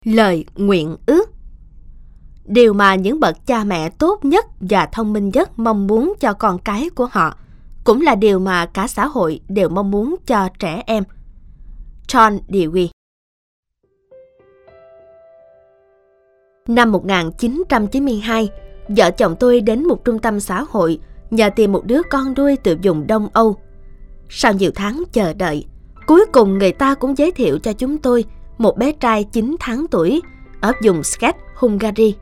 Lời nguyện ước. Điều mà những bậc cha mẹ tốt nhất và thông minh nhất mong muốn cho con cái của họ, cũng là điều mà cả xã hội đều mong muốn cho trẻ em. John Dewey. Năm 1992, vợ chồng tôi đến một trung tâm xã hội nhờ tìm một đứa con nuôi từ vùng Đông Âu. Sau nhiều tháng chờ đợi, cuối cùng người ta cũng giới thiệu cho chúng tôi một bé trai 9 tháng tuổi ở vùng Szeged, Hungary.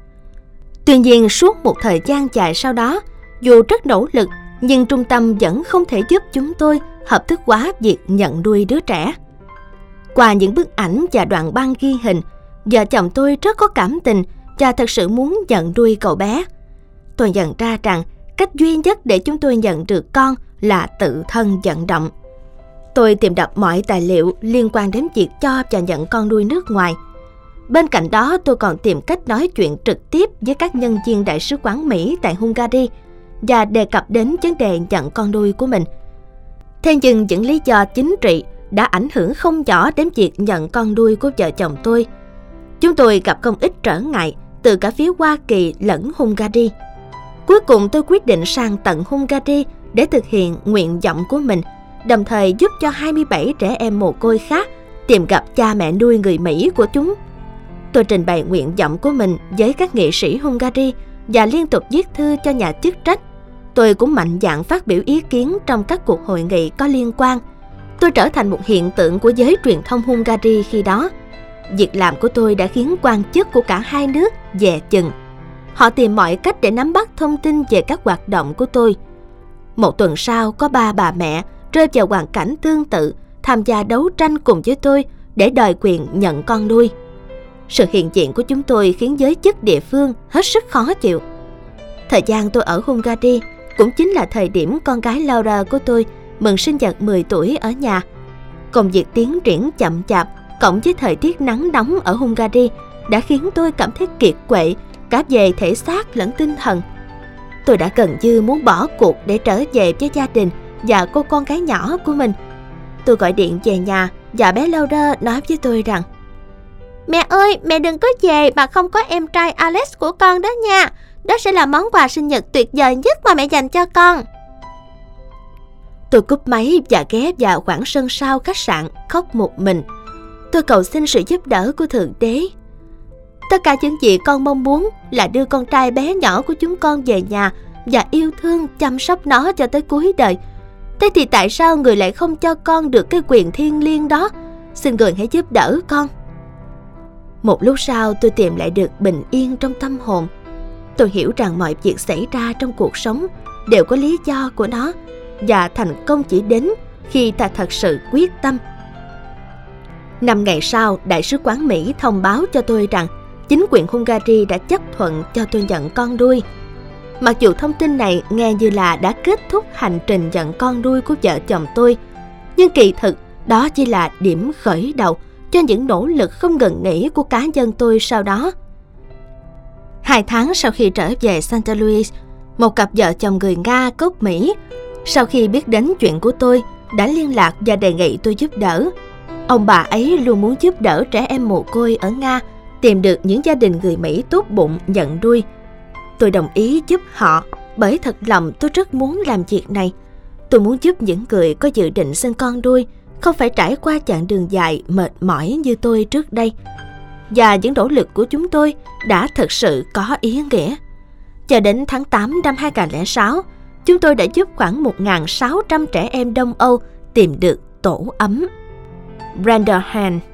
Tuy nhiên, suốt một thời gian dài sau đó, dù rất nỗ lực, nhưng trung tâm vẫn không thể giúp chúng tôi hợp thức hóa việc nhận nuôi đứa trẻ. Qua những bức ảnh và đoạn băng ghi hình, vợ chồng tôi rất có cảm tình và thật sự muốn nhận nuôi cậu bé. Tôi nhận ra rằng cách duy nhất để chúng tôi nhận được con là tự thân vận động. Tôi tìm đọc mọi tài liệu liên quan đến việc cho và nhận con nuôi nước ngoài. Bên cạnh đó, tôi còn tìm cách nói chuyện trực tiếp với các nhân viên đại sứ quán Mỹ tại Hungary và đề cập đến vấn đề nhận con nuôi của mình. Thế nhưng những lý do chính trị đã ảnh hưởng không nhỏ đến việc nhận con nuôi của vợ chồng tôi. Chúng tôi gặp không ít trở ngại từ cả phía Hoa Kỳ lẫn Hungary. Cuối cùng tôi quyết định sang tận Hungary để thực hiện nguyện vọng của mình, đồng thời giúp cho 27 trẻ em mồ côi khác tìm gặp cha mẹ nuôi người Mỹ của chúng. Tôi trình bày nguyện vọng của mình với các nghệ sĩ Hungary và liên tục viết thư cho nhà chức trách. Tôi cũng mạnh dạn phát biểu ý kiến trong các cuộc hội nghị có liên quan. Tôi trở thành một hiện tượng của giới truyền thông Hungary khi đó. Việc làm của tôi đã khiến quan chức của cả hai nước dè chừng. Họ tìm mọi cách để nắm bắt thông tin về các hoạt động của tôi. Một tuần sau, có 3 bà mẹ rơi vào hoàn cảnh tương tự tham gia đấu tranh cùng với tôi để đòi quyền nhận con nuôi. Sự hiện diện của chúng tôi khiến giới chức địa phương hết sức khó chịu. Thời gian tôi ở Hungary cũng chính là thời điểm con gái Laura của tôi mừng sinh nhật 10 tuổi ở nhà. Công việc tiến triển chậm chạp cộng với thời tiết nắng nóng ở Hungary đã khiến tôi cảm thấy kiệt quệ cả về thể xác lẫn tinh thần. Tôi đã gần như muốn bỏ cuộc để trở về với gia đình và cô con gái nhỏ của mình. Tôi gọi điện về nhà và bé Laura nói với tôi rằng: "Mẹ ơi, mẹ đừng có về mà không có em trai Alex của con đó nha. Đó sẽ là món quà sinh nhật tuyệt vời nhất mà mẹ dành cho con." Tôi cúp máy và ghé vào khoảng sân sau khách sạn khóc một mình. Tôi cầu xin sự giúp đỡ của Thượng Đế. Tất cả những gì con mong muốn là đưa con trai bé nhỏ của chúng con về nhà và yêu thương chăm sóc nó cho tới cuối đời. Thế thì tại sao người lại không cho con được cái quyền thiêng liêng đó? Xin người hãy giúp đỡ con. Một lúc sau, tôi tìm lại được bình yên trong tâm hồn. Tôi hiểu rằng mọi việc xảy ra trong cuộc sống đều có lý do của nó, và thành công chỉ đến khi ta thật sự quyết tâm. 5 ngày sau, Đại sứ quán Mỹ thông báo cho tôi rằng chính quyền Hungary đã chấp thuận cho tôi nhận con nuôi. Mặc dù thông tin này nghe như là đã kết thúc hành trình nhận con nuôi của vợ chồng tôi, nhưng kỳ thực đó chỉ là điểm khởi đầu cho những nỗ lực không ngừng nghỉ của cá nhân tôi sau đó. 2 tháng sau khi trở về St. Louis, một cặp vợ chồng người Nga gốc Mỹ, sau khi biết đến chuyện của tôi, đã liên lạc và đề nghị tôi giúp đỡ. Ông bà ấy luôn muốn giúp đỡ trẻ em mồ côi ở Nga tìm được những gia đình người Mỹ tốt bụng nhận nuôi. Tôi đồng ý giúp họ bởi thật lòng tôi rất muốn làm việc này. Tôi muốn giúp những người có dự định sinh con nuôi không phải trải qua chặng đường dài mệt mỏi như tôi trước đây. Và những nỗ lực của chúng tôi đã thực sự có ý nghĩa. Cho đến tháng 8 năm 2006, chúng tôi đã giúp khoảng 1.600 trẻ em Đông Âu tìm được tổ ấm. Brenda Han.